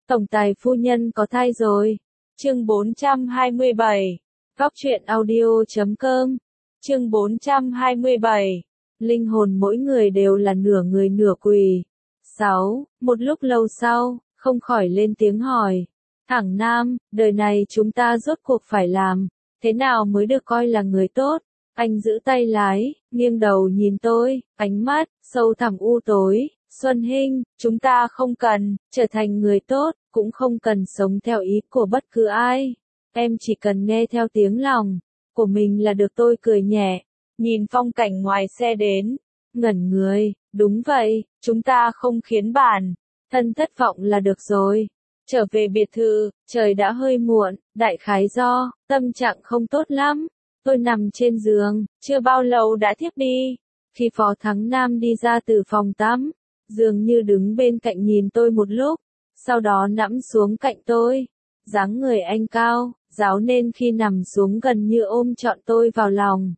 Tổng tài phu nhân có thai rồi. Chương 427. Góc truyện audio.com. Chương 427. Linh hồn mỗi người đều là nửa người nửa quỷ. 6. Một lúc lâu sau, không khỏi lên tiếng hỏi. Thẳng Nam, đời này chúng ta rốt cuộc phải làm thế nào mới được coi là người tốt? Anh giữ tay lái, nghiêng đầu nhìn tôi, ánh mắt sâu thẳm u tối. Xuân Hinh, chúng ta không cần trở thành người tốt, cũng không cần sống theo ý của bất cứ ai. Em chỉ cần nghe theo tiếng lòng của mình là được. Tôi cười nhẹ, nhìn phong cảnh ngoài xe đến, ngẩn người. Đúng vậy, chúng ta không khiến bản thân thất vọng là được rồi. Trở về biệt thự, trời đã hơi muộn, đại khái do tâm trạng không tốt lắm. Tôi nằm trên giường, chưa bao lâu đã thiếp đi. Khi Phó Thắng Nam đi ra từ phòng tắm, dường như đứng bên cạnh nhìn tôi một lúc, sau đó nằm xuống cạnh tôi. Dáng người anh cao, ráo nên khi nằm xuống gần như ôm trọn tôi vào lòng.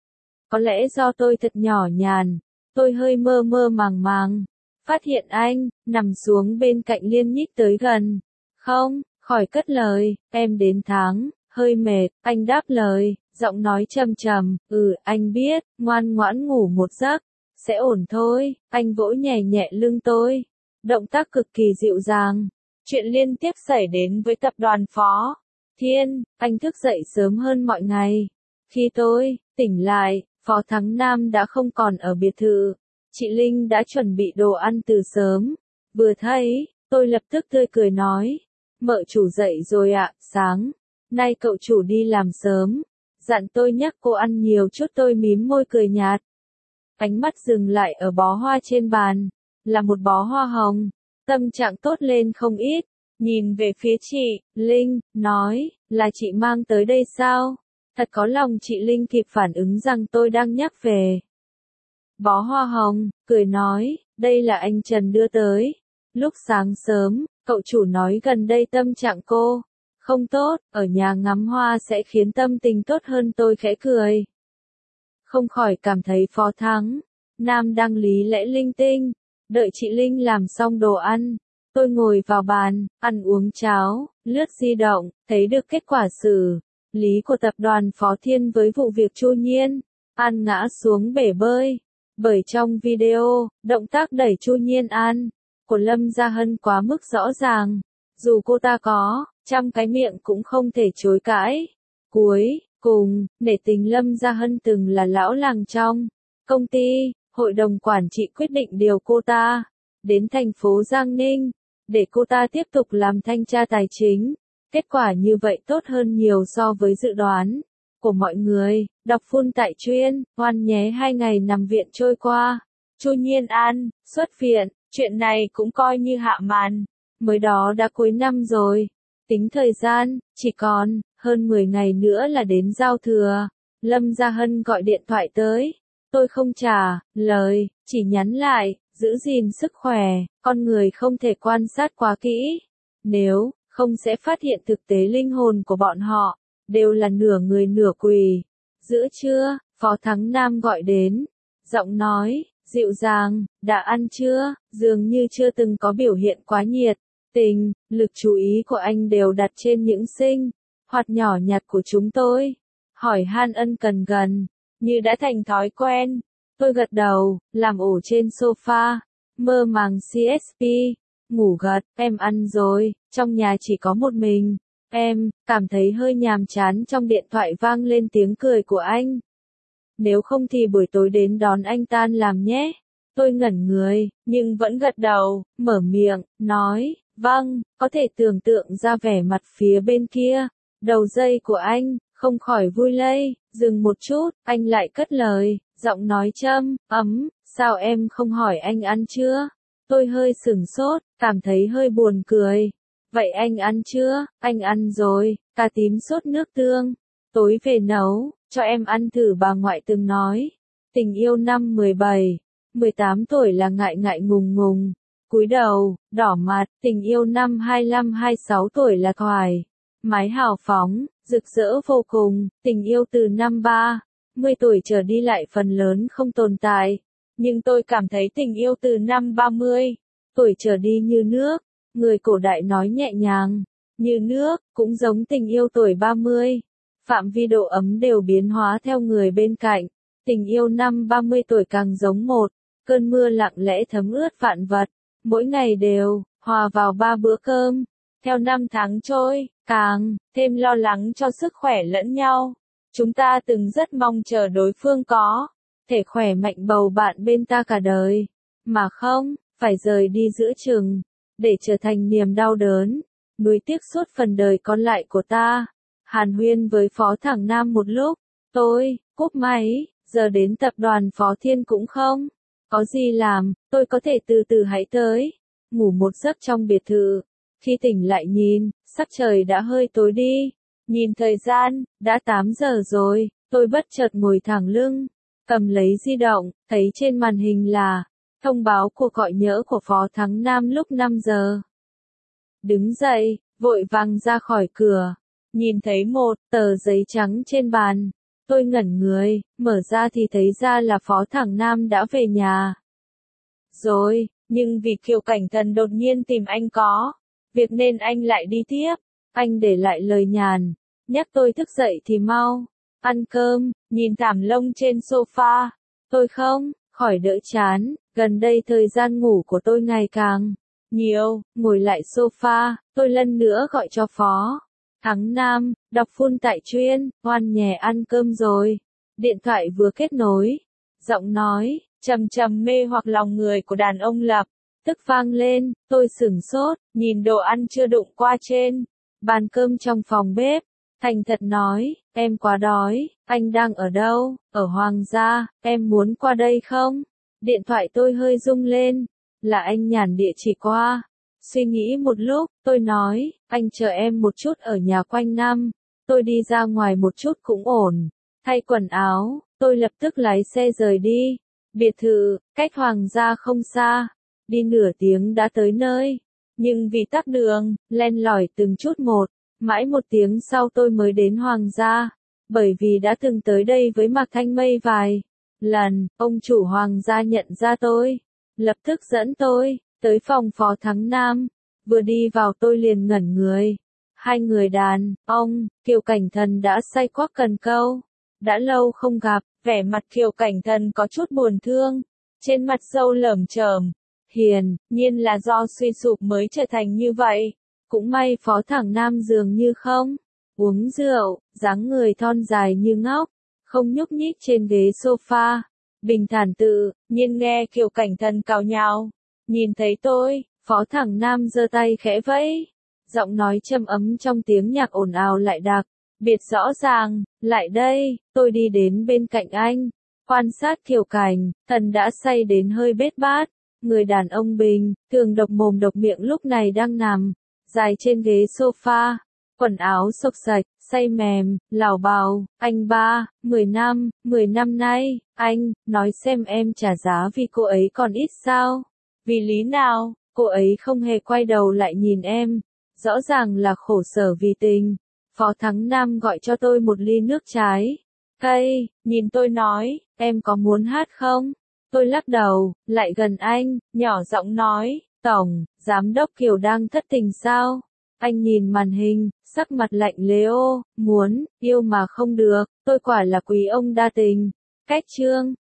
Có lẽ do tôi thật nhỏ nhàn, tôi hơi mơ mơ màng màng, phát hiện anh nằm xuống bên cạnh liên nhích tới gần. Không, khỏi cất lời, em đến tháng, hơi mệt, anh đáp lời, giọng nói trầm trầm, anh biết, ngoan ngoãn ngủ một giấc, sẽ ổn thôi. Anh vỗ nhẹ nhẹ lưng tôi, động tác cực kỳ dịu dàng. Chuyện liên tiếp xảy đến với tập đoàn Phó Thiên, anh thức dậy sớm hơn mọi ngày. Khi tôi tỉnh lại, Phó Thắng Nam đã không còn ở biệt thự. Chị Linh đã chuẩn bị đồ ăn từ sớm. Vừa thấy, tôi lập tức tươi cười nói, mợ chủ dậy rồi ạ. Sáng nay cậu chủ đi làm sớm, dặn tôi nhắc cô ăn nhiều chút. Tôi mím môi cười nhạt. Ánh mắt dừng lại ở bó hoa trên bàn, là một bó hoa hồng. Tâm trạng tốt lên không ít, nhìn về phía chị Linh, nói, là chị mang tới đây sao? Thật có lòng. Chị Linh kịp phản ứng rằng tôi đang nhắc về bó hoa hồng, cười nói, đây là anh Trần đưa tới. Lúc sáng sớm, cậu chủ nói gần đây tâm trạng cô không tốt, ở nhà ngắm hoa sẽ khiến tâm tình tốt hơn. Tôi khẽ cười, không khỏi cảm thấy Phó Thắng Nam đang lý lẽ linh tinh. Đợi chị Linh làm xong đồ ăn, tôi ngồi vào bàn, ăn uống cháo, lướt di động, thấy được kết quả xử lý của tập đoàn Phó Thiên với vụ việc Chu Nhiên An ngã xuống bể bơi. Bởi trong video, động tác đẩy Chu Nhiên An của Lâm Gia Hân quá mức rõ ràng, dù cô ta có trăm cái miệng cũng không thể chối cãi. Cuối cùng, nể tình Lâm Gia Hân từng là lão làng trong công ty, hội đồng quản trị quyết định điều cô ta đến thành phố Giang Ninh, để cô ta tiếp tục làm thanh tra tài chính. Kết quả như vậy tốt hơn nhiều so với dự đoán của mọi người. Đọc full tại chuyên, hoan nhé. 2 ngày nằm viện trôi qua, Chu Nhiên An xuất viện, chuyện này cũng coi như hạ màn. Mới đó đã cuối năm rồi, tính thời gian, chỉ còn hơn 10 ngày nữa là đến giao thừa. Lâm Gia Hân gọi điện thoại tới, tôi không trả lời, chỉ nhắn lại, giữ gìn sức khỏe, con người không thể quan sát quá kỹ, nếu không sẽ phát hiện thực tế linh hồn của bọn họ đều là nửa người nửa quỷ. Giữa trưa, Phó Thắng Nam gọi đến, giọng nói dịu dàng, đã ăn chưa? Dường như chưa từng có biểu hiện quá nhiệt tình, lực chú ý của anh đều đặt trên những sinh hoạt nhỏ nhặt của chúng tôi. Hỏi han ân cần gần, như đã thành thói quen. Tôi gật đầu, làm ổ trên sofa, mơ màng CSP, ngủ gật. Em ăn rồi, trong nhà chỉ có một mình em, cảm thấy hơi nhàm chán. Trong điện thoại vang lên tiếng cười của anh. Nếu không thì buổi tối đến đón anh tan làm nhé. Tôi ngẩn người, nhưng vẫn gật đầu, mở miệng, nói, vâng. Có thể tưởng tượng ra vẻ mặt phía bên kia đầu dây của anh, không khỏi vui lây. Dừng một chút, anh lại cất lời, giọng nói châm ấm, sao em không hỏi anh ăn chưa? Tôi hơi sửng sốt, cảm thấy hơi buồn cười. Vậy anh ăn chưa? Anh ăn rồi, cà tím sốt nước tương. Tối về nấu cho em ăn thử. Bà ngoại từng nói, tình yêu năm 17, 18 tuổi là ngại ngại ngùng ngùng, cúi đầu, đỏ mặt. Tình yêu năm 25, 26 tuổi là thoải mái hào phóng, rực rỡ vô cùng. Tình yêu từ năm 30 tuổi trở đi lại phần lớn không tồn tại. Nhưng tôi cảm thấy tình yêu từ năm 30 tuổi trở đi như nước Người cổ đại nói nhẹ nhàng, như nước, cũng giống tình yêu tuổi 30. Phạm vi độ ấm đều biến hóa theo người bên cạnh. Tình yêu năm 30 tuổi càng giống một cơn mưa lặng lẽ thấm ướt vạn vật, mỗi ngày đều hòa vào 3 bữa cơm. Theo năm tháng trôi, càng thêm lo lắng cho sức khỏe lẫn nhau. Chúng ta từng rất mong chờ đối phương có thể khỏe mạnh bầu bạn bên ta cả đời, mà không phải rời đi giữa chừng, để trở thành niềm đau đớn, nuối tiếc suốt phần đời còn lại của ta. Hàn huyên với Phó Thẳng Nam một lúc, tôi cúp máy, giờ đến tập đoàn Phó Thiên cũng không có gì làm, tôi có thể từ từ hãy tới, ngủ một giấc trong biệt thự. Khi tỉnh lại nhìn, sắc trời đã hơi tối đi, nhìn thời gian, đã 8 giờ rồi, tôi bất chợt ngồi thẳng lưng, cầm lấy di động, thấy trên màn hình là thông báo cuộc gọi nhỡ của Phó Thắng Nam lúc 5 giờ. Đứng dậy, vội vàng ra khỏi cửa, nhìn thấy một tờ giấy trắng trên bàn. Tôi ngẩn người, mở ra thì thấy ra là Phó Thẳng Nam đã về nhà rồi, nhưng vì Kiều Cảnh Thần đột nhiên tìm anh có việc nên anh lại đi tiếp. Anh để lại lời nhàn, nhắc tôi thức dậy thì mau ăn cơm, nhìn thảm lông trên sofa. Tôi không khỏi đỡ chán, gần đây thời gian ngủ của tôi ngày càng nhiều, ngồi lại sofa, tôi lần nữa gọi cho Phó Thắng Nam, đọc phun tại chuyên, ngoan nhè ăn cơm rồi. Điện thoại vừa kết nối, giọng nói trầm trầm mê hoặc lòng người của đàn ông lập tức vang lên. Tôi sửng sốt, nhìn đồ ăn chưa đụng qua trên bàn cơm trong phòng bếp, thành thật nói, em quá đói. Anh đang ở đâu? Ở Hoàng gia, em muốn qua đây không? Điện thoại tôi hơi rung lên, là anh nhản địa chỉ qua. Suy nghĩ một lúc, tôi nói, anh chờ em một chút ở nhà quanh năm, tôi đi ra ngoài một chút cũng ổn. Thay quần áo, tôi lập tức lái xe rời đi. Biệt thự, cách Hoàng gia không xa, đi nửa tiếng đã tới nơi. Nhưng vì tắc đường, len lỏi từng chút một, mãi 1 tiếng sau tôi mới đến Hoàng gia. Bởi vì đã từng tới đây với Mạc Thanh Mây vài lần, ông chủ Hoàng gia nhận ra tôi, lập tức dẫn tôi tới phòng Phó Thắng Nam. Vừa đi vào tôi liền ngẩn người. Hai người đàn ông, Kiều Cảnh Thần đã say quắc cần câu. Đã lâu không gặp, vẻ mặt Kiều Cảnh Thần có chút buồn thương, trên mặt râu lởm chởm. Hiển nhiên là do suy sụp mới trở thành như vậy. Cũng may Phó Thẳng Nam dường như không uống rượu, dáng người thon dài như ngóc, không nhúc nhích trên ghế sofa, bình thản tự nhiên nghe Kiều Cảnh Thần cào nhào. Nhìn thấy tôi, Phó Thẳng Nam giơ tay khẽ vẫy, giọng nói trầm ấm trong tiếng nhạc ồn ào lại đặc biệt rõ ràng. Lại đây. Tôi đi đến bên cạnh anh, quan sát Kiều Cảnh Thần đã say đến hơi bết bát. Người đàn ông bình thường độc mồm độc miệng lúc này đang nằm dài trên ghế sofa, quần áo xộc xạch, say mềm, lảo bào. Anh ba, 10 năm nay, anh nói xem em trả giá vì cô ấy còn ít sao? Vì lý nào? Cô ấy không hề quay đầu lại nhìn em, rõ ràng là khổ sở vì tình. Phó Thắng Nam gọi cho tôi một ly nước trái cây, nhìn tôi nói, em có muốn hát không? Tôi lắc đầu, lại gần anh, nhỏ giọng nói, Tổng Giám đốc Kiều đang thất tình sao? Anh nhìn màn hình, sắc mặt lạnh lẽo, muốn yêu mà không được, tôi quả là quý ông đa tình. Cách chương